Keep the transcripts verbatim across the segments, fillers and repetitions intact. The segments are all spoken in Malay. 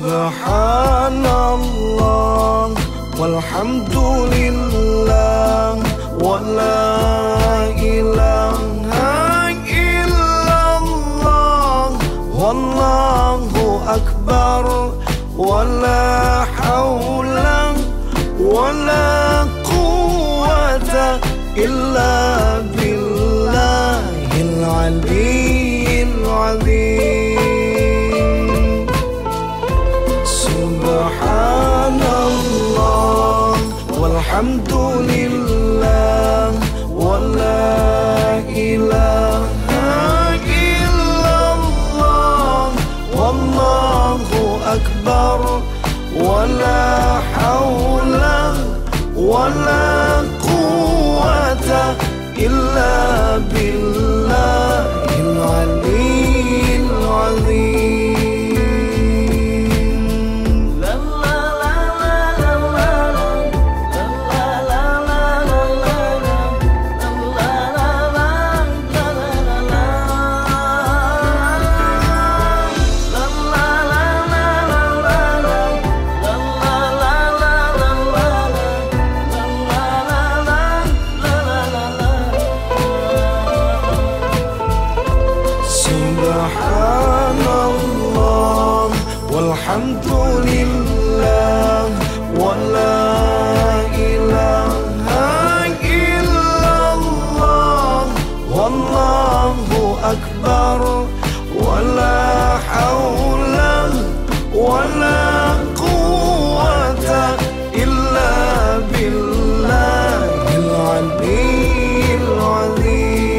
Subhanallah walhamdulillah wa la ilaha illallah wallahu akbar wa la hawla wa la quwwata illa billahil aliyyil azim. Subhanallah walhamdulillah wa la ilaha illallah wallahu akbar wa la hawla wa la quwwata illa billahil aliyyil azim. Subhanallah walhamdulillah wa la ilaha illallah wallahu akbar wa la hawla wa la quwwata illa billahil aliyyil azim.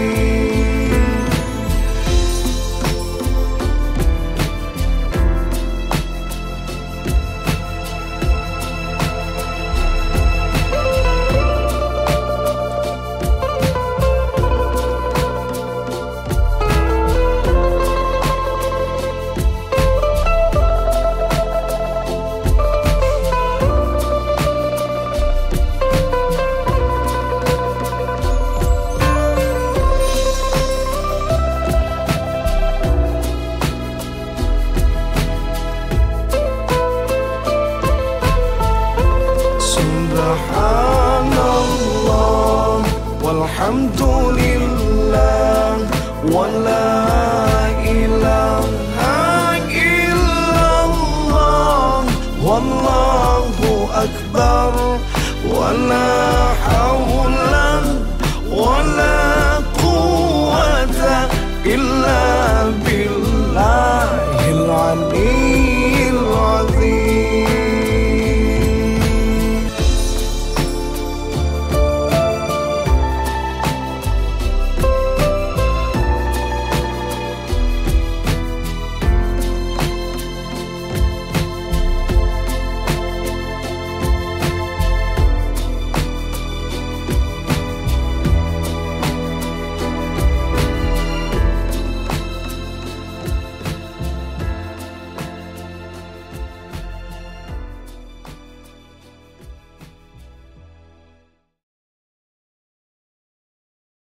Subhanallah walhamdulillah wa la ilaha illallah wallahu akbar wa la hawla wa la quwwata illa